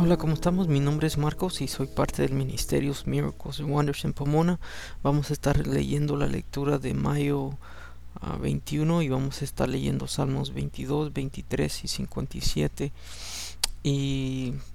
Hola, ¿cómo estamos? Mi nombre es Marcos y soy parte del Ministerio Miracles and Wonders en Pomona. Vamos a estar leyendo la lectura de mayo 21 y vamos a estar leyendo Salmos 22, 23 y 57. Y